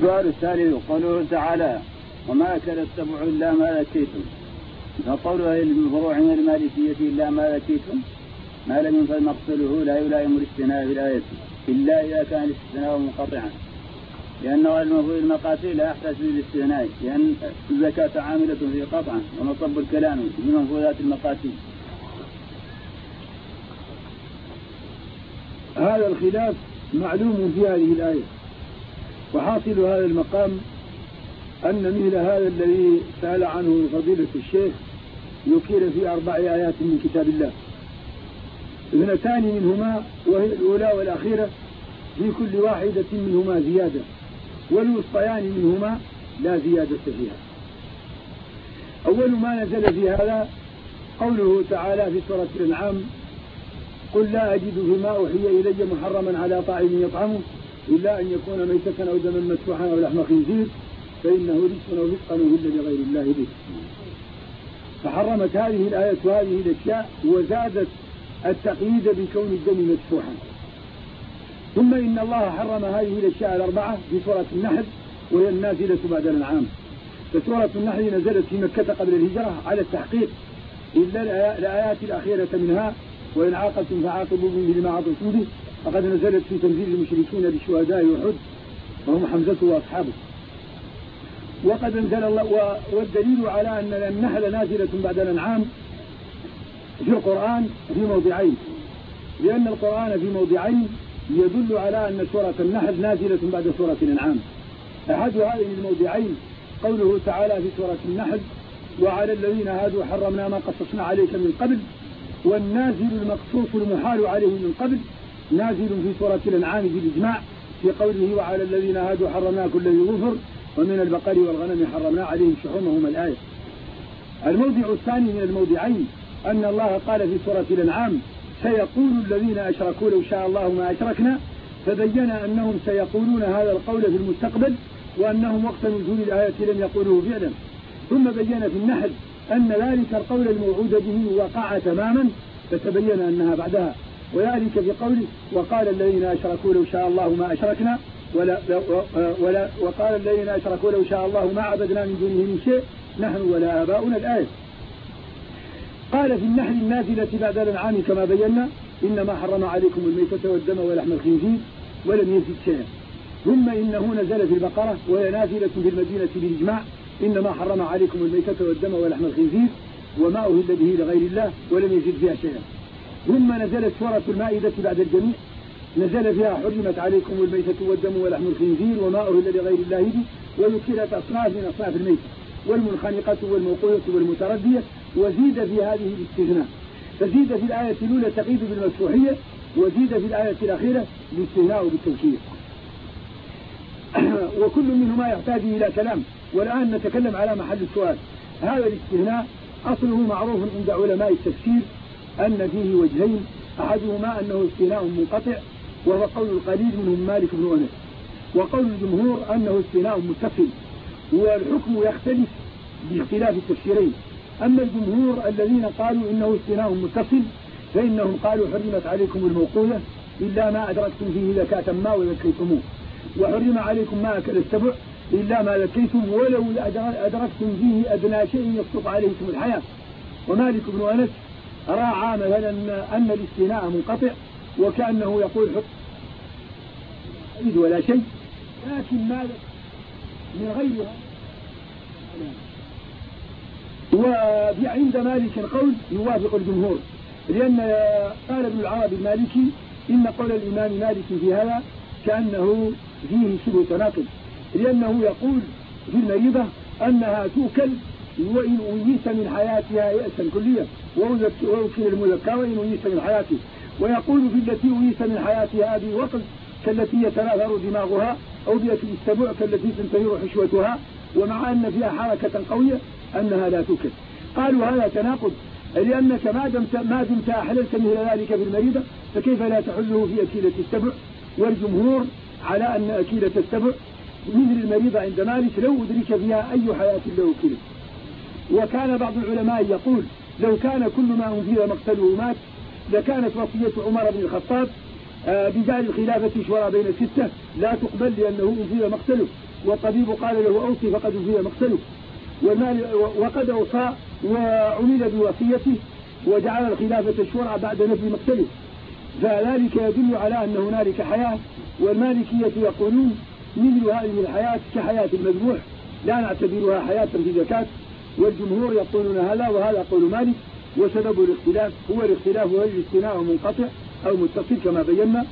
السؤال الثالث قوله تعالى وما أكل السبع إلا ما ذكيتم، فقوله الفروع من المالكية إلا ما ذكيتم ما لم ينفذ مقصده لا يلائم الاستثناء في الآية إلا إذا كان الاستثناء منقطعا، لأنه المفروض المقاتل لا يحتاج للاستثناء، لأن الزكاة عاملة في قطعا ونصب الكلام من منفوذات المقاتل. هذا الخلاف معلوم في هذه الآية، وحاصل هذا المقام أن مثل هذا الذي سأل عنه فضيلة الشيخ يكيل في 4 آيات من كتاب الله، 2 منهما وهي الأولى والأخيرة في كل واحدة منهما زيادة، والوسطيان منهما لا زيادة فيها. أول ما نزل في هذا قوله تعالى في سورة الأنعام قل لا أجد فيما أوحي إلي محرما على طاعم يطعمه إلا أن يكون ميتة أو دما مسفوحا أو لحم خنزير فإنه رجس أو فسقا أهل لغير الله به. فحرمت هذه الآية وهذه الأشياء وزادت التقييد بكون الدم مسفوحا. ثم إن الله حرم هذه الأشياء 4 في سورة النحل وهي النازلة بعد الأنعام. فسورة النحل نزلت في مكة قبل الهجرة على التحقيق إلا الآيات الأخيرة منها وإن عاقبتم فعاقبوا بمثل ما عاقبتم به، فقد نزلت في تنزيل المشركين بشهداء أحد وهم حمزة وأصحابه. وقد انزل الله والدليل على أن النحل نازلة بعد الأنعام في القرآن في موضعين، لأن القرآن في موضعين يدل على أن سورة النحل نازلة بعد سورة الأنعام. أحد هذه الموضعين قوله تعالى في سورة النحل وعلى الذين هادوا حرمنا ما قصصنا عليك من قبل، والنازل المقصوص المحال عليه من قبل نازل في سورة الأنعام بالإجماع في قوله وعلى الذين هادوا حرمنا كل ذي ظفر ومن البقر والغنم حرمنا عليهم شحومهم الآية. الموضع الثاني من الموضعين أن الله قال في سورة الأنعام سيقول الذين أشركوا لو شاء الله ما أشركنا، فبين أنهم سيقولون هذا القول في المستقبل وأنهم وقت نزول الآية لم يقولوه فعلا. ثم بين في النحل أن ذلك القول الموعود به وقع تماما فتبين أنها بعدها، وذلك في قوله وقال الذين أشركوا لو شاء الله ما أشركنا وقال الذين أشركوا لو شاء الله ما عبدنا من دونه من شيء نحن ولا آباؤنا الآية. قال في النحل النازلة بعد الأنعام كما بينا إنما حرم عليكم الميتة والدم ولحم الخنزير ولم يزد شيئا. ثم إنه نزل في البقرة وهي نازلة في المدينة بالإجماع إنما حرم عليكم الميتة والدم ولحم الخنزير وما أهل به لغير الله ولم يزد فيها شيئا. ثم نزلت سورة المائدة بعد الجميع نزل فيها حرمت عليكم الميتة والدم ولحم الخنزير وما أهل لغير الله به، وذكرت أصناف من أصناف الميتة والمنخنقة والموقوذة والمتردية، وزيد في هذه الاستثناء، فزيد في الآية الأولى تقييد بالمسفوحية وزيد في الآية الأخيرة الاستثناء بالتوكيد. وكل منهما يحتاج إلى كلام، والآن نتكلم على محل السؤال. هذا الاستثناء أصله معروف عند علماء التفسير أن فيه وجهين، أحدهما أنه استثناء منقطع وهو قول القليل منهم مالك بن أنس، وقول الجمهور أنه استثناء متصل، والحكم يختلف باختلاف التفسيرين. أما الجمهور الذين قالوا إنه استثناء متصل فإنهم قالوا حرمت عليكم الموقوذة إلا ما أدركتم فيه زكاة ما وذكيتموه، وحرم عليكم ما أكل السبع إلا ما ذكيتم ولو أدركتم فيه أدنى شيء يسقط عليكم الحياة. ومالك بن أنس راعى مثلا أن الاستثناء منقطع وكأنه يقول حق ولا شيء، لكن ماذا من غيرها. وعند مالك قول يوافق الجمهور، لأن قال ابن العربي المالكي إن قول الإمام مالك في هذا كأنه فيه شبه تناقض، لأنه يقول في المريضة أنها تؤكل وإن أيس من حياتها يأسا كليا، وأكل المذكى وإن أيس من حياته، ويقول في التي أيس من حياتها هذه وقل كالتي يتناثر دماغها، أو بأكل السبع كالتي تنتهر حشوتها، ومع أن فيها حركة قوية أنها لا تؤكل. قالوا هذا تناقض، لأنك ما دمت أحللت مثل ذلك في المريضة فكيف لا تحله في أكيلة السبع؟ والجمهور على أن أكيلة السبع مثل المريضة عند مالك لو أدرك فيها أي حياة لو أكلت. وكان بعض العلماء يقول لو كان كل ما أنفذ مقتله مات لكانت وصية عمر بن الخطاب بجعل الخلافة شورى بين الستة لا تقبل لأنه أصيب مقتله، والطبيب قال له أوصي فقد أصيب مقتله، وقد أوصى وعمل بوصيته وجعل الخلافة شورى بعد نفي مقتله، فذلك يدل على أن هنالك حياة. والمالكية يقولون مثل هذه الحياة كحياة المذبوح لا نعتبرها حياة في زكاة، والجمهور يقولون هذا، وهذا قول مالك. وسبب الاختلاف هو الاختلاف هل الاستثناء منقطع أو متصل كما بينا.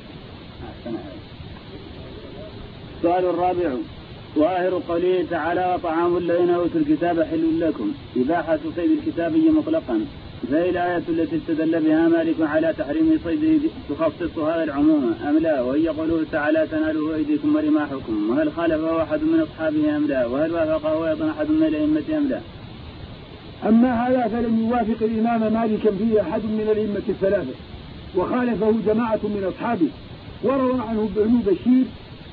السؤال الرابع: ظاهر قوله تعالى: وطعام الذين أوتوا الكتاب حل لكم، إباحة صيد الكتابي مطلقا، فهي الآية التي استدل بها مالك على تحريم صيده تخصص هذا العموم أم لا؟ وهي قوله تعالى: تناله أيديكم ورماحكم، وهل خالفه أحد من أصحابه أم لا؟ وهل وافقه أيضا أحد من الأئمة أم لا؟ أما هذا فلم يوافق الإمام مالكا فيه أحد من الأئمة الثلاثة، وخالفه جماعة من أصحابه، وروى عنه ابن بشير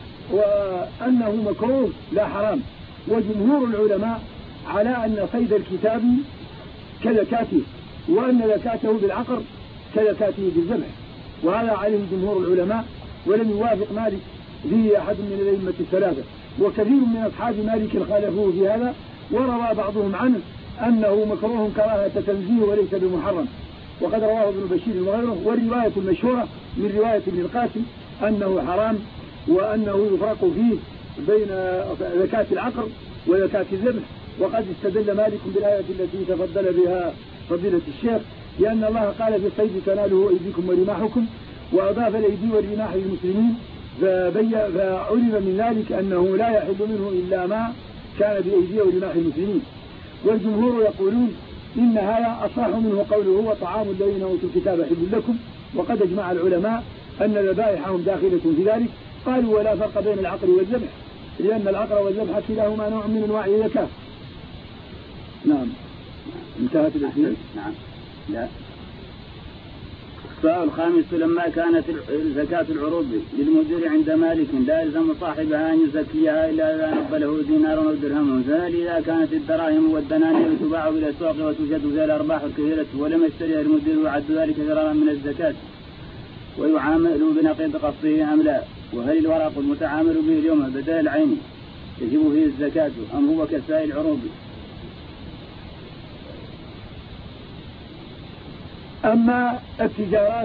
وأنه مكروه لا حرام. وجمهور العلماء على أن صيد الكتاب كزكاته، وأن زكاته بالعقر كزكاته بالذبح، وهذا عليه جمهور العلماء، ولم يوافق مالك فيه أحد من الأئمة الثلاثة. وكثير من أصحاب مالك خالفوه في هذا، وروى بعضهم عنه أنه مكروه كراهة تنزيه وليس بمحرم، وقد رواه ابن بشير وغيره. والرواية المشهورة من رواية ابن القاسم أنه حرام، وأنه يفرق فيه بين زكاة العقر وزكاة الذبح. وقد استدل مالك بالآية التي تفضل بها فضيلة الشيخ، لأن الله قال في الصيد: تناله أيديكم ورماحكم، وأضاف الأيدي والرماح للمسلمين، فعلم من ذلك أنه لا يحل منه إلا ما كان بأيدي ورماح المسلمين. والجمهور يقولون إن هذا أصح منه قوله: وطعام الذين أوتوا الكتاب حل لكم. وقد اجمع العلماء أن ذبائحهم داخلة في ذلك. قالوا: ولا فرق بين العقر والذبح، لأن العقر والذبح كلاهما نوع من أنواع الزكاة. نعم، انتهت الأسئلة. نعم. لا. السؤال الخامس: لما كانت زكاة العروض للمدير عند مالك لا يلزم صاحبها أن يزكيها إلا إذا نقبله دينار أو درهم، فهل إذا كانت الدراهم والدنانير تباع بالأسواق وتوجد فيها الأرباح الكثيرة ولم يشتريها المدير ويعد ذلك ضررا من الزكاة ويعامل بنقيض قصده أم لا؟ وهل الورق المتعامل به اليوم بدل العين يجب فيه الزكاة أم هو كسائر العروض؟ أما التجارات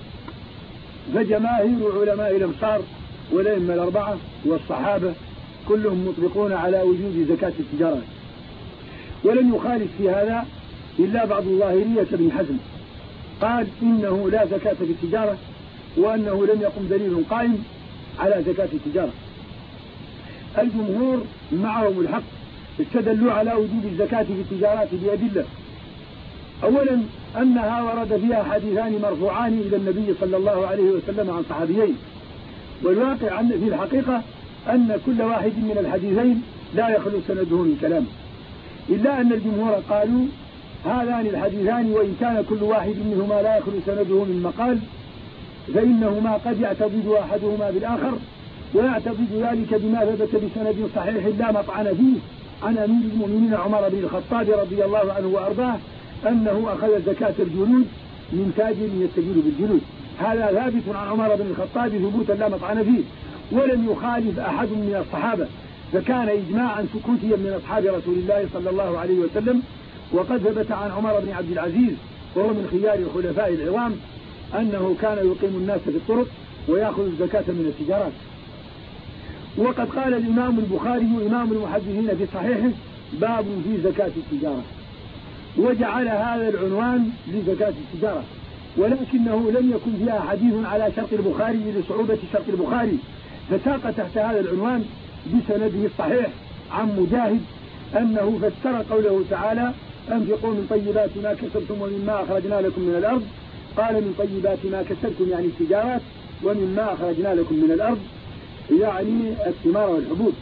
فجماهير علماء الأمصار والأئمة الأربعة والصحابة كلهم مطلقون على وجوب زكاة التجارات، ولم يخالف في هذا إلا بعض الظاهرية بن حزم، قال إنه لا زكاة في التجارة، وأنه لم يقم دليل قائم على زكاة التجارة. الجمهور معهم الحق، استدلوا على وجوب الزكاة في التجارات بأدلة. أولا أنها ورد فيها حديثان مرفوعان إلى النبي صلى الله عليه وسلم عن صحابيين، والواقع في الحقيقة أن كل واحد من الحديثين لا يخلو سنده من كلام، إلا أن الجمهور قالوا هذان الحديثان وإن كان كل واحد منهما لا يخلو سنده من مقال، فإنهما قد يعتضد أحدهما بالآخر، ويعتضد ذلك بما ثبت بسند صحيح لا مطعن فيه عن أمير المؤمنين عمر بن الخطاب رضي الله عنه وأرضاه أنه أخذ زكاة الجلود من تاجر يستجير بالجلود. هذا ثابت عن عمر بن الخطاب ثبوتا لا مطعن فيه، ولم يخالف أحد من الصحابة، فكان إجماعا سكوتيا من أصحاب رسول الله صلى الله عليه وسلم. وقد ثبت عن عمر بن عبد العزيز وهو من خيار الخلفاء العظام أنه كان يقيم الناس في الطرق ويأخذ الزكاة من التجارات. وقد قال الإمام البخاري إمام المحدثين في صحيحه: باب في زكاة التجارة، وجعل هذا العنوان لزكاة التجارة، ولكنه لم يكن فيها حديث على شرط البخاري لصعوبة شرط البخاري، فساق تحت هذا العنوان بسنده الصحيح عن مجاهد أنه فسر قوله تعالى: أنفقوا من طيبات ما كسبتم ومما أخرجنا لكم من الأرض. قال: من طيبات ما كسبتم يعني التجارات، ومما أخرجنا لكم من الأرض يعني الثمار والحبوب.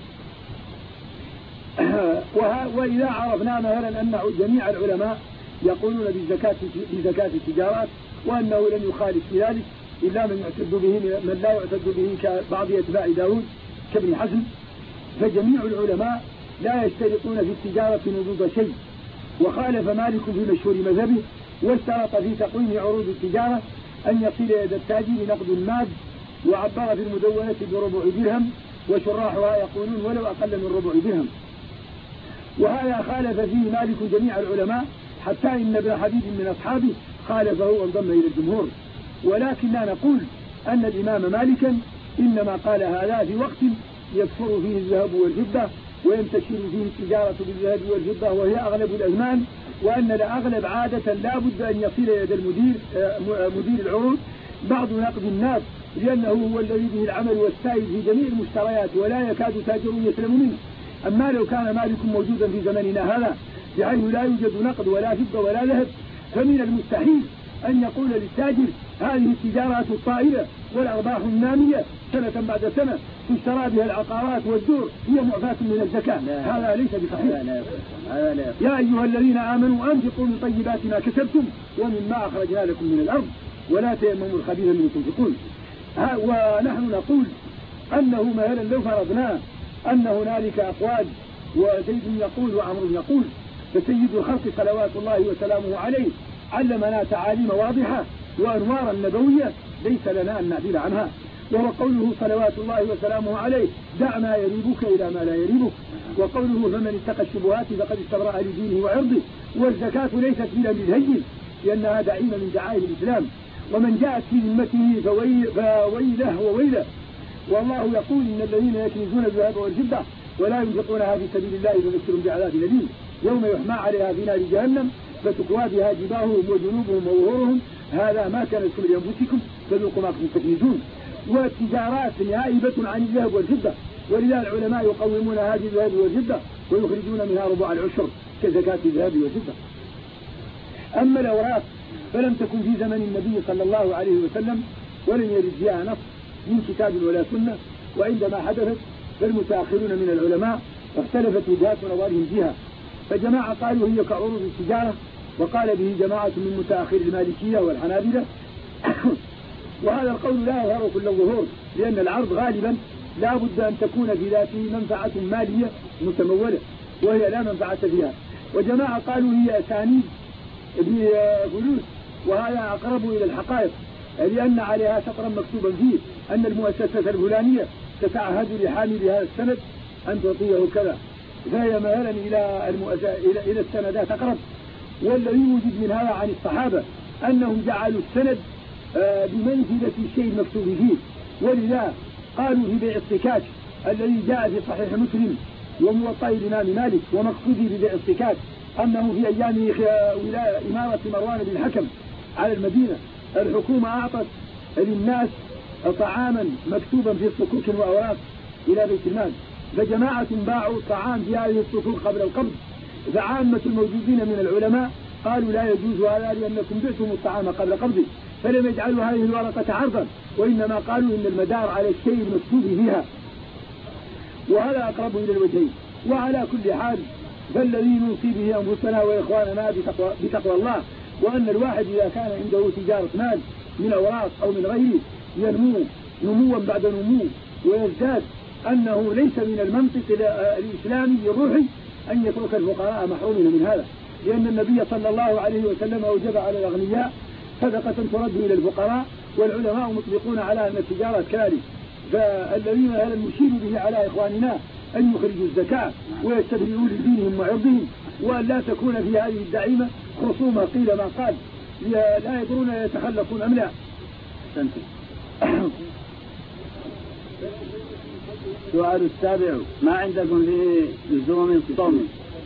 وإذا عرفنا مثلا أن جميع العلماء يقولون بزكاة التجارات، وأنه لم يخالف في ذلك إلا من يعتد به من لا يعتد به كبعض أتباع داود كابن حزم، فجميع العلماء لا يشترطون في التجارة نضوض شيء. وخالف مالك في مشهور مذهبه، واشترط في تقويم عروض التجارة أن يصل يد التاجر نقد ماد وعبر في المدونة بربع درهم، وشراحها يقولون ولو أقل من ربع درهم. وهذا خالف فيه مالك جميع العلماء، حتى إن ابن حبيب من أصحابه خالفه وانضم إلى الجمهور. ولكن لا نقول أن الإمام مالكا إنما قال هذا في وقت يكثر فيه الذهب والفضة وينتشر فيه التجارة بالذهب والفضة وهي أغلب الأزمان، وأن الأغلب عادة لا بد أن يصل إلى مدير العروض بعض نقد الناس، لأنه هو الذي به العمل والسائد في جميع المشتريات ولا يكاد تاجر يسلم منه. أما لو كان مالك موجودا في زمننا هذا بحيث لا يوجد نقد ولا فضة ولا ذهب، فمن المستحيل أن يقول للتاجر هذه التجارات الطائلة والأرباح النامية سنة بعد سنة تشترى بها العقارات والدور هي معفاة من الزكاة. هذا ليس بصحيح. يا أيها الذين آمنوا أنفقوا من طيبات ما كسبتم ومما أخرجنا لكم من الأرض ولا تيمموا الخبيث منه تنفقون. ونحن نقول أنه مثلا لو فرضنا أن هنالك أقوال وزيد يقول وعمر يقول، فسيد الخلق صلوات الله وسلامه عليه علمنا تعاليم واضحة وأنوارا نبوية ليس لنا أن نعدل عنها، وهو قوله صلوات الله وسلامه عليه دع ما يريبك إلى ما لا يريبك، وقوله فمن اتقى الشبهات فقد استبرأ لدينه وعرضه. والزكاة ليست بلا بالهين لأنها دعيمة من دعائم الإسلام، ومن جاءت في ذمته فويله وويله. والله يقول إن الذين يكنزون الذهب والفضة ولا ينفقونها في سبيل الله فبشرهم بعذاب أليم يوم يحمى عليها في نار جهنم فتكوى بها جباههم وجنوبهم وظهورهم هذا ما كنزتم لأنفسكم فذوقوا ما كنتم تكنزون. والتجارات نائبة عن الذهب والفضة، ولذا العلماء يقومون هذه الذهب والفضة ويخرجون منها ربع العشر كزكاة الذهب والفضة. أما الأوراق فلم تكن في زمن النبي صلى الله عليه وسلم ولم يرد فيها نص من كتاب ولا سنة، وعندما حدثت فالمتأخرون من العلماء اختلفت وجهات نظرهم فيها، فجماعة قالوا هي كعروض التجارة، وقال به جماعة من متأخر المالكية والحنابلة وهذا القول لا يظهر كل الظهور، لأن العرض غالبا لا بد أن تكون في ذاته منفعة مالية متمولة وهي لا منفعة فيها. وجماعة قالوا هي أسانيد بفلوس، وهذا أقرب إلى الحقائق، لأن عليها سطرا مكتوبا فيه أن المؤسسة الفلانية تتعهد لحامل هذا السند أن تعطيه كذا، فهي مثلا إلى السندات أقرب. والذي يوجد من هذا عن الصحابة أنهم جعلوا السند بمنزلة الشيء المكتوب فيه، ولذا قالوا في بيع الصكاك الذي جاء في صحيح مسلم وموطأ الإمام مالك ومقصودي ببيع الصكاك أنه في أيام إمارة مروان بن الحكم على المدينة الحكومة أعطت للناس طعاما مكتوبا في صكوك وأوراق إلى بيت المال، فجماعة باعوا طعام في هذه الصكوك قبل القبض، فعامة الموجودين من العلماء قالوا لا يجوز هذا لأنكم بعتم الطعام قبل قبضه، فلم يجعلوا هذه الورقة عرضا، وإنما قالوا إن المدار على الشيء المكتوب فيها، وهذا أقرب إلى الوجهين. وعلى كل حال فالذي نوصي به أنفسنا وإخواننا بتقوى الله، وأن الواحد إذا كان عنده تجارة مال من أوراق أو من غيره ينمو نموا بعد نمو ويزداد، أنه ليس من المنطق الإسلامي الروحي أن يترك الفقراء محرومين من هذا، لأن النبي صلى الله عليه وسلم أوجب على الأغنياء صدقة ترد إلى الفقراء، والعلماء مطلقون على أن التجارة كذلك. فالذين هذا نشير به على إخواننا أن يخرجوا الزكاة ويستبرئوا لدينهم وعرضهم، وأن لا تكون في هذه الدعيمة خصومة قيل ما قال لا يدرون يتخلفون أم لا. السؤال السابع ما عندكم في لزوم الصوم؟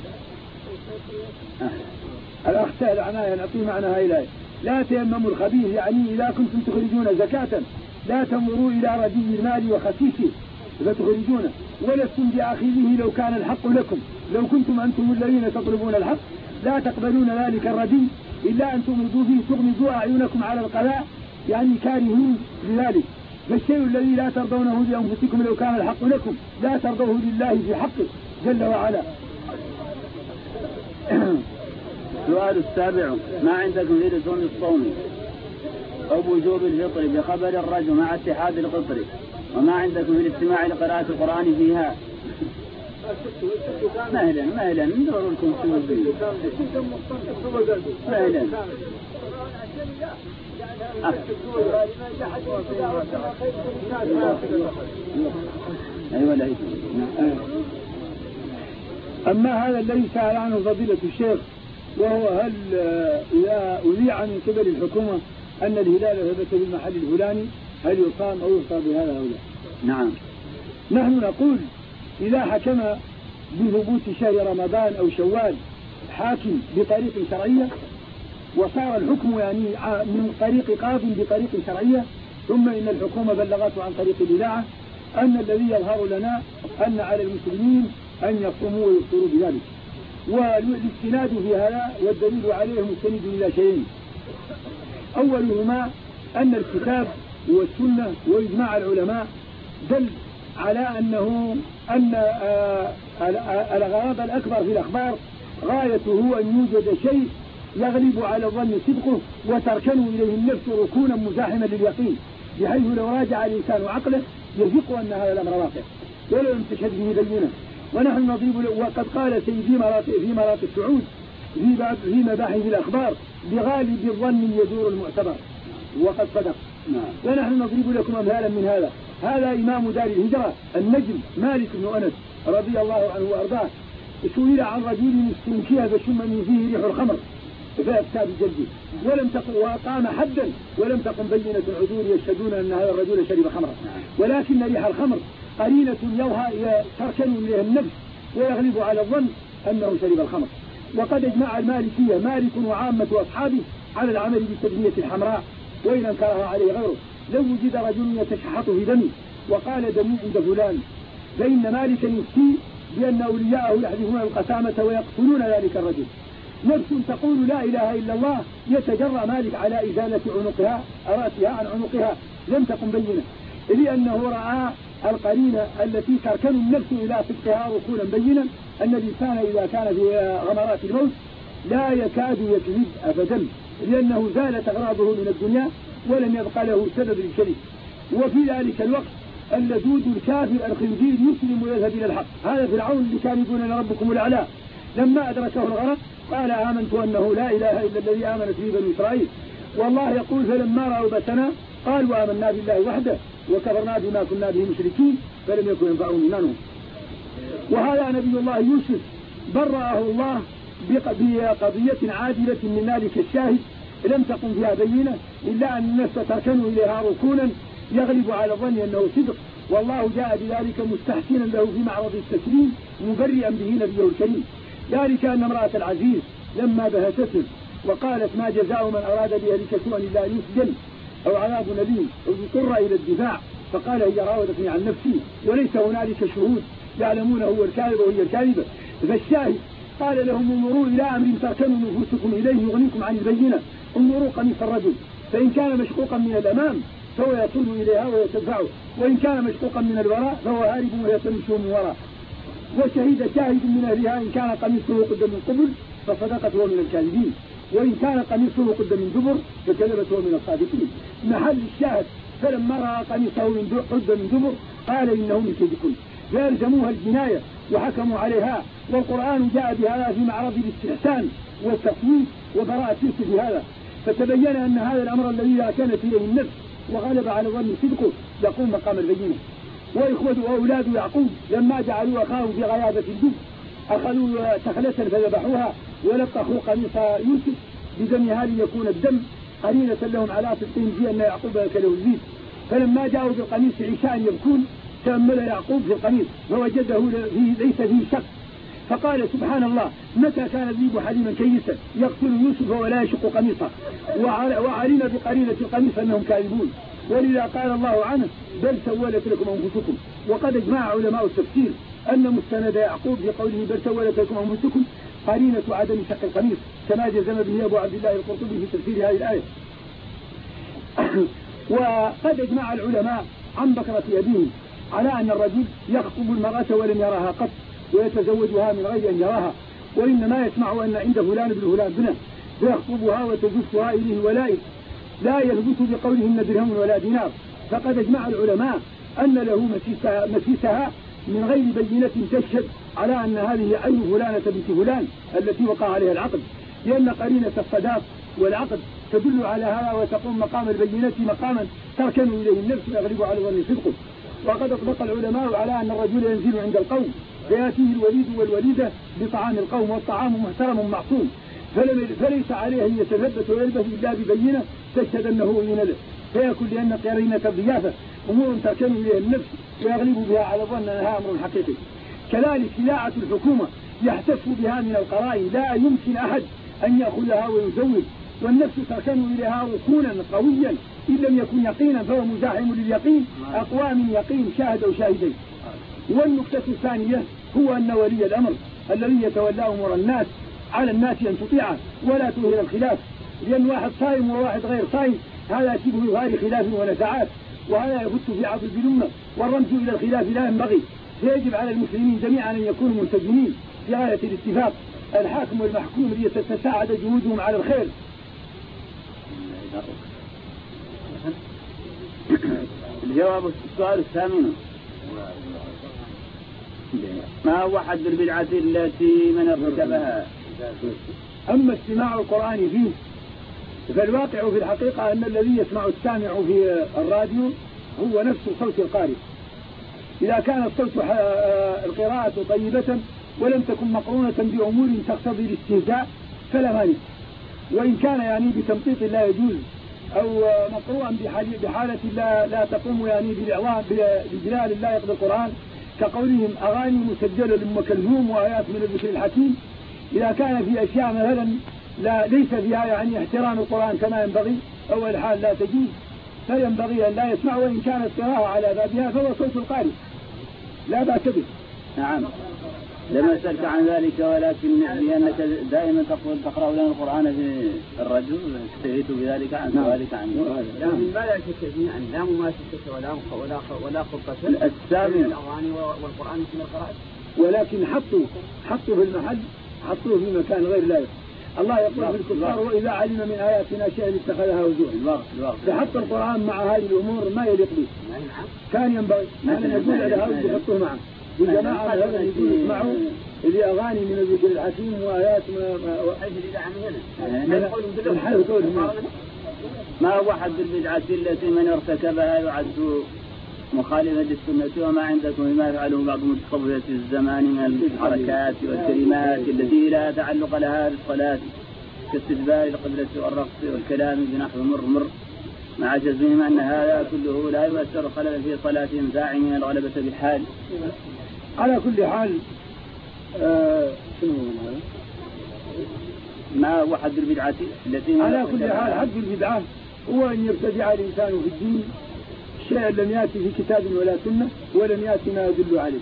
الأخ سهل عناية نعطيه معناها إلهي. لا تيمموا الخبيث، يعني إذا كنتم تخرجون زكاة لا تنظروا إلى ردي المال وخسيسه فتخرجونه، ولستم بآخذه لو كان الحق لكم، لو كنتم أنتم الذين تطلبون الحق لا تقبلون ذلك الردي إلا أن تغمضوا فيه، تغمضوا أعينكم على القضاء، يعني كارهون لذلك. فالشيء الذي لا ترضونه لأنفسكم لو كان الحق لكم لا ترضوه لله في حقه جل وعلا. السؤال السابع ما عندكم في لزوم الصوم أو وجوب الفطر بخبر الرجل مع اتحاد القطر، وما عندكم في الاستماع لقراءة القرآن فيها؟ مهلا ندور لكم سلوبين مهلا أيوة لا أما هذا الذي سأل عنه فضيلة الشيخ وهو هل إذا أذيع من قبل الحكومة أن الهلال ثبت بالمحل الفلاني هل يقام أو يقام بهذا أو لا؟ نعم. نحن نقول إذا حكم بثبوت شهر رمضان أو شوال حاكم بطريق شرعية وصار الحكم يعني من طريق قاض بطريق شرعية ثم إن الحكومة بلغته عن طريق الإذاعة أن الذي يظهر لنا أن على المسلمين أن يصوموا ويفطروا بذلك، والاستناد في هذا والدليل عليه مستند إلى شيئين: أولهما أن الكتاب والسنة وإجماع العلماء دل على أن الغرض الأكبر في الأخبار غايته أن يوجد شيء يغلب على الظن صدقه وتركن إليه النفس ركونا مزاحما لليقين، بحيث لو راجع الإنسان عقله يثق أن هذا الأمر واقع ولو لم تشهد به بينه. ونحن نضرب وقد قال سيدي في مرات السعود في مباحث الأخبار: بغالب الظن يدور المعتبر، وقد صدق. ونحن نضرب لكم أمثالا من هذا. هذا إمام دار الهجرة النجم مالك بن أنس رضي الله عنه وأرضاه سئل عن رجل استنكه فشم من فيه ريح الخمر فأفتى بجلده وقام حدا ولم تقم بينة العذور يشهدون أن هذا الرجل شرب خمرا، ولكن ريح الخمر قرينة تركن إليها النفس ويغلب على الظن أنه شرب الخمر. وقد اجمع المالكية مالك وعامة أصحابه على العمل بالتدمية الحمراء وإن انكرها عليه غيره. لو وجد رجل يتشحط في دمه وقال دمي عند فلان فإن مالكا يفتي بأن أولياءه يحذفون القسامة ويقتلون ذلك الرجل. نفس تقول لا إله إلا الله يتجرأ مالك على إزالة رأسها عن عنقها لم تقم بينة، لأنه رأى القرينة التي تركن النفس إلى صدقها ركونا بينا أن الإنسان إذا كان في غمرات الموت لا يكاد يكذب أبدا، لأنه زالت أغراضه من الدنيا ولم يبقى له سبب للكذب. وفي ذلك الوقت اللدود الكافر الخنزير يسلم ويذهب إلى الحق. هذا فرعون اللي كان يقول أن ربكم الأعلى لما أدركه الغرق قال آمنت أنه لا إله إلا الذي آمنت به بنو إسرائيل. والله يقول فلما رأوا بأسنا قالوا آمنا بالله وحده وكفرنا بما كنا به مشركين فلم يكن ينفعهم إيمانهم. وهذا نبي الله يوسف برأه الله بقضية عادلة من ذلك الشاهد لم تقم فيها بينة إلا أن النفس تركن إليها ركونا يغلب على الظن أنه صدق، والله جاء بذلك مستحسنا له في معرض التسليم مبرئا به نبيه الكريم. ذلك أن امرأة العزيز لما بهتته وقالت ما جزاء من أراد بأهلك سوءا إلا أن يسجن أو عذاب أليم أو يضطر إلى الدفاع، فقال هي راودتني عن نفسي وليس هنالك شهود يعلمون هو الكاذب وهي الكاذبة. فالشاهد قال لهم انظروا إلى أمر تركنوا نفوسكم إليه يغنيكم عن البينة، انظروا قميص الرجل فإن كان مشقوقا من الأمام فهو يصل إليها ويتدفعه، وإن كان مشقوقا من الوراء فهو هارب ويتمشوا من وراء. وشهد شاهد من أهلها إن كان قميصه قد من قبل فصدقت هو من الكاذبين، وإن كان قميصه قد من دبر فكذبت هو من الصادقين. محل الشاهد فلما رأى قميصه قد من دبر قال إنه من كيدكم، فألزموها الجناية وحكموا عليها. والقرآن جاء بهذا في معرض الاستحسان والتصويت وبراءة يوسف بهذا، فتبين أن هذا الأمر الذي كانت إليه النفس وغلب على ظن صدقه يقوم مقام البينة. وإخوة وأولاد يعقوب لما جعلوا أخاهم في غيابة الجب أخذوا تخلة فذبحوها ولقحوا قميص يوسف بدمها ليكون الدم قرينة لهم على صدقهم في أن يعقوب أكله الذئب. فلما جاءوا بالقميص عشاء يبكون تأمل يعقوب في القميص فوجده ليس فيه شك، فقال سبحان الله متى كان الذئب حليما كيسا يقتل يوسف ولا يشق قميصه، وعلم بقرينة القميص أنهم كاذبون. ولذا قال الله عنه بل سولت لكم أنفسكم. وقد اجمع علماء التفسير أن مستند يعقوب في قوله بل سولت لكم أنفسكم قرينة عدم شق القميص كما جزم به أبو عبد الله القرطبي في تفسير هذه الآية. وقد اجمع العلماء عن بكرة أبيه على أن الرجل يخطب المرأة ولم يراها قط ويتزوجها من غير أن يراها، وإنما يسمع أن عند فلان بن فلان بنه فيخطبها وتزفها إليه ولائه لا يثبت بقولهن درهم ولا دينار. فقد اجمع العلماء أن له مسيسها من غير بينة تشهد على أن هذه عين فلانة بنت فلان التي وقع عليها العقد، لأن قرينة الصداق والعقد تدل على هذا وتقوم مقام البينة مقاما تركن إليه النفس ويغلب على ظن صدقه. وقد أطلق العلماء على أن الرجل ينزل عند القوم فيأتيه الوليد والوليدة بطعام القوم، والطعام محترم معصوم، فليس عليه أن يتثبت ويلبث إلا ببينة تشهد أنه أذن له، فيكون لأن قرينة الضيافة أمور تركن إليه النفس ويغلب بها على ظن أنها أمر حقيقي. كذلك خداعة الحكومة يحتف بها من القرائن، لا يمكن أحد أن يأخذها ويزوج، والنفس تركن إليها ركونا قويا إن لم يكن يقينا فهو مزاحم لليقين أقوى من يقين شاهد أو شاهدين. والنقطة الثانية هو أن ولي الأمر الذي يتولى أمور الناس على الناس أن تطيعه ولا تظهر الخلاف، لأن واحد صائم وواحد غير صائم هذا شبه يظهر خلاف ونزعات، وهذا يفت في عضد الأمة، والرمز إلى الخلاف لا ينبغي. فيجب على المسلمين جميعا أن يكونوا ملتزمين في غاية الاتفاق، الحاكم والمحكوم ليتساعد جهودهم على الخير. الجواب السؤال الثامن: ما هو حد البدعة التي من ارتكبها؟ أما استماع القرآن فيه فالواقع في الحقيقة أن الذي يسمع السامع في الراديو هو نفس صوت القارئ، إذا كان الصوت القراءة طيبة ولم تكن مقرونة بأمور تقتضي الاستهزاء فلا مانع، وإن كان يعني بتمطيط لا يجوز أو مقروءا بحالة لا تقوم يعني بجلال لا يقضي القرآن، كقولهم أغاني مسجلة لأم كلثوم وآيات من الذكر الحكيم، إذا كان في أشياء مثلا ليس فيها يعني احترام القرآن كما ينبغي أو الحال لا تجوز، فينبغي أن لا يسمع، وإن كانت قراءة على بابها فهو صوت القارئ لا بأس به. نعم، لم أسألك عن ذلك، ولكن لأنك دائما تقرأ لنا القرآن في الرجل استهيت بذلك عن سؤالك عنه. لكن ما لا شك فيه أن لا مماسكة ولا خطة الثامن الأغاني والقرآن من القراءة، ولكن حطوا في المحل، حطوه في مكان غير لائق. الله يقول في الكفار: وإذا علم من آياتنا شيئا اتخذها هزوا. فحط القرآن مع هذه الأمور ما يليق به، كان ينبغي أن يقول على هذا يحطوه معه. الجماعة هذا يقول اسمعوا اللي أغاني من الذكر الحكيم وآيات ما هو حد البدعة التي من ارتكبها يعد مخالفة للسنة؟ وما عندكم بما يفعله بعض متصوفة الزمان من الحركات والكلمات التي لا تعلق لها بالصلاة كاستدبار القبلة والرقص والكلام بنحو مر مع جزمهم أن هذا كله لا يؤثر خلل في صلاتهم زاعمين الغلبة بالحال. على كل حال ما هو حد البدعة التي على كل حال حد البدعة هو أن يبتدع الإنسان في الدين شيئا لم يأتي في كتاب ولا سنة ولم يأتي ما يدل عليه.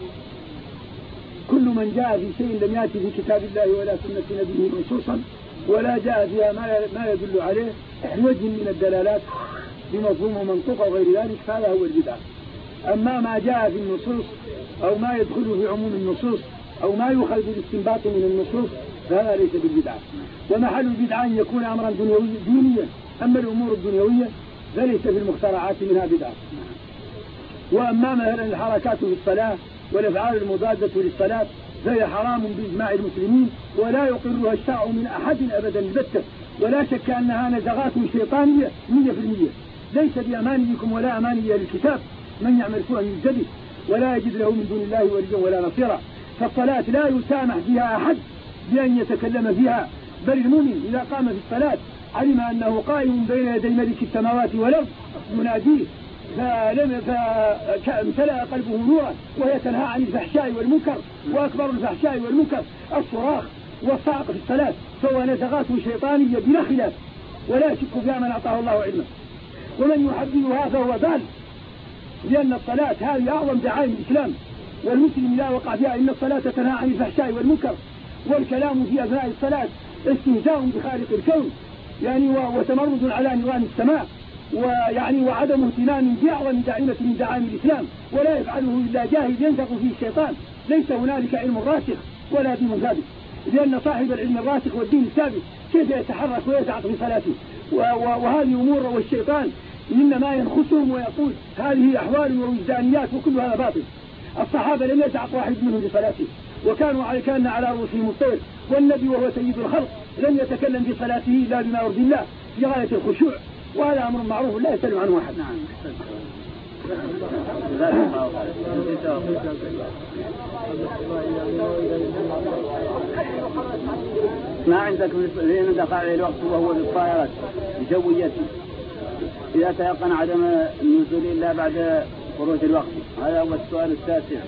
كل من جاء في شيء لم يأتي في كتاب الله ولا سنة نبيه منصوصا ولا جاء فيها ما يدل عليه بوجه من الدلالات بمفهوم ومنطق وغير ذلك هذا هو البدعة. أما ما جاء في النصوص أو ما يدخل في عموم النصوص أو ما يؤخذ بالاستنباط من النصوص فهذا ليس بالبدعة. ومحل البدعة أن يكون أمرا دينيا، أما الأمور الدنيوية فليس في المخترعات منها بدعة. وأما مثلا الحركات في الصلاة والأفعال المضادة للصلاة فهي حرام بإجماع المسلمين ولا يقرها الشرع من أحد أبدا البتة، ولا شك أنها نزغات شيطانية 100%، ليس بأمانيكم ولا أماني الكتاب من يعمل سوءا يجزى ولا يجد له من دون الله وليا ولا نصيرا. فالصلاة لا يسامح فيها أحد بأن يتكلم فيها، بل المؤمن إذا قام في الصلاة علم أنه قائم بين يدي ملك السماوات والأرض يناديه فامتلأ قلبه نورا، وهي تنهى عن الفحشاء والمنكر، وأكبر الفحشاء والمنكر الصراخ والصعق في الصلاة، فهو نزغات شيطانية بلا خلاف ولا يشك فيها من أعطاه الله علما. ومن يحدثها فهو ضال، لأن الصلاة هذه أعظم دعائم الإسلام، والمسلم لا وقع فيها إن الصلاة تنهى عن الفحشاء والمنكر، والكلام في أثناء الصلاة استهزاء بخالق الكون يعني وتمرد على نظام السماء، ويعني وعدم اهتمام بأعظم داعمة من دعائم الإسلام، ولا يفعله إلا جاهل ينزغ فيه الشيطان. ليس هنالك علم راسخ ولا دين ثابت، لأن صاحب العلم الراسخ والدين الثابت كيف يتحرك ويزعق في صلاته؟ وهذه أمور، والشيطان إنما ينخسهم ويقول هذه أحوال ووجدانيات وكل هذا باطل. الصحابة لم يتعق واحد منهم لصلاته، وكانوا كان على رؤوسهم الطير، والنبي وهو سيد الخلق لم يتكلم في صلاته إلا بما يرضي الله في غاية الخشوع، وهذا أمر معروف لا يسلم عنه أحد. ما عندك من دخل عليه الوقت وهو بالطائرات بجويته إذا تيقن عدم النزول إلا بعد خروج الوقت؟ هذا هو السؤال التاسع.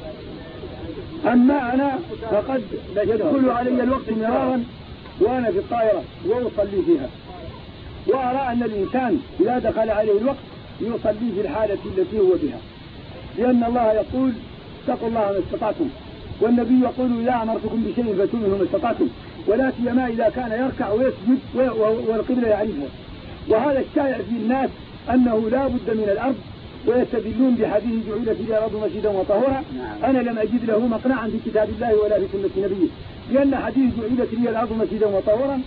أما أنا فقد يدخل علي الوقت مرارا وأنا في الطائرة وأصلي فيها، وأرى أن الإنسان إذا دخل عليه الوقت يصلي في الحالة التي هو بها، لأن الله يقول اتقوا الله ما استطعتم، والنبي يقول إذا أمرتكم بشيء فاتوا منه ما استطعتم، ولا سيما إذا كان يركع ويسجد والقبلة يعرفها. وهذا الشائع في الناس أنه لا بد من الأرض، ويستدلون بحديث جعلت لي الأرض مسجدا وطهورا. أنا لم أجد له مقنعا في كتاب الله ولا في سنة نبيه، لأن حديث جعلت لي الأرض مسجدا وطهورا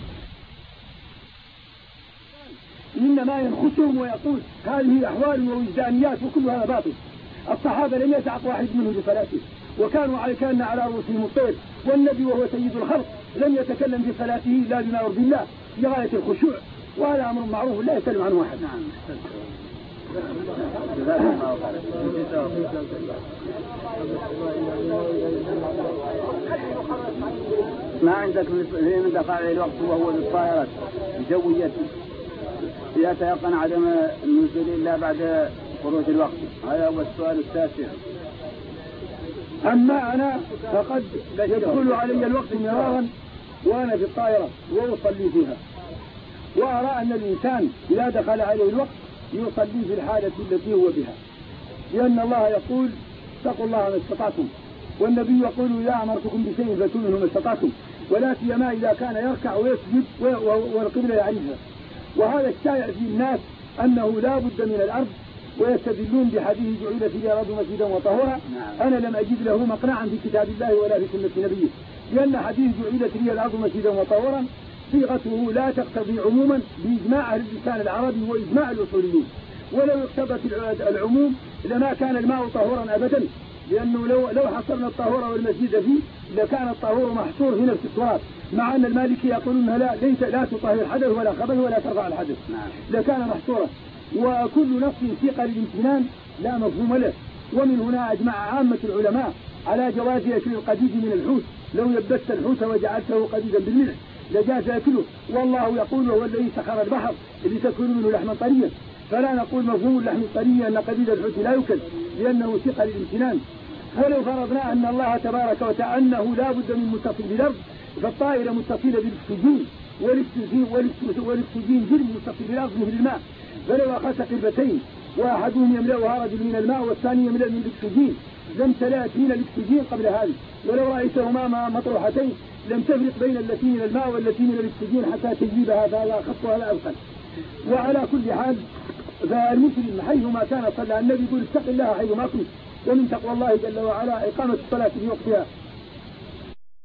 إنما ينخسهم ويقول هذه أحوال ووجدانيات وكلها باطل. الصحابة لم يتعق واحد منهم بصلاته، وكانوا كان على رؤوسهم الطير، والنبي وهو سيد الخلق لم يتكلم في صلاته إلا بما يرضي الله في غاية الخشوع، وهذا أمر معروف لا يسلم عنه أحد. ما عندك من دخل عليه الوقت وهو بالطائرات بجويته إذا تيقن عدم النزول إلا بعد خروج الوقت؟ هذا هو السؤال التاسع. أما أنا فقد يدخل علي الوقت مرارا وأنا في الطائرة وأصلي فيها، وأرى أن الإنسان إذا دخل عليه الوقت يصلي في الحالة التي هو بها، لأن الله يقول اتقوا الله ما استطعتم، والنبي يقول إذا أمرتكم بشيء فاتوا منه ما استطعتم، ولا سيما إذا كان يركع ويسجد والقبلة يعرفها. وهذا الشائع في الناس أنه لا بد من الأرض، ويستدلون بحديث جعلت لي الأرض مسجدا وطهورا. أنا لم أجد له مقنعا في كتاب الله ولا في سنة نبيه، لأن حديث جعلت لي الأرض مسجدا وطهورا صيغته لا تقتضي عموما بإجماع أهل اللسان العربي وإجماع الأصوليين، ولو اقتضت العموم لما كان الماء طهورا أبدا، لأنه لو حصرنا الطهور والمسجد فيه لكان الطهور محصور في نفس التراب، مع أن المالكي يقولون لا تطهر حدث ولا خبث ولا ترفع الحدث، لكان محصورا. وكل نص سيق للامتنان لا مفهوم له، ومن هنا أجمع عامة العلماء على جواز أكل القديد من الحوت، لو يبست الحوت وجعلته قديدا بالملح لجاز أكله، والله يقول هو الذي سخر البحر لتأكلوا منه لحما طريا، فلا نقول مفهوم اللحم الطري أن قديد الحوت لا يؤكل لأنه سيق للامتنان. ولو فرضنا أن الله تبارك وتعالى أنه لا بد من متصل بالأرض، فالطائرة متصلة بالأكسجين، والأكسجين جرم متصل بالأرض مثل الماء، فلو أخذت قربتين وأحدهم يملأها رجل من الماء والثاني يملأ من الأكسجين لم تلأت من الأكسجين قبل هذه، ولو رأيتهما مطروحتين لم تفرق بين التي من الماء والتي من الأكسجين حتى تجيبها، هذا خط وهذا أبخل. وعلى كل حال فالمسلم حيثما كان صلى، النبي يقول اتق الله حيثما كنت، ومن تقوى الله جل وعلا إقامة الصلاة في وقتها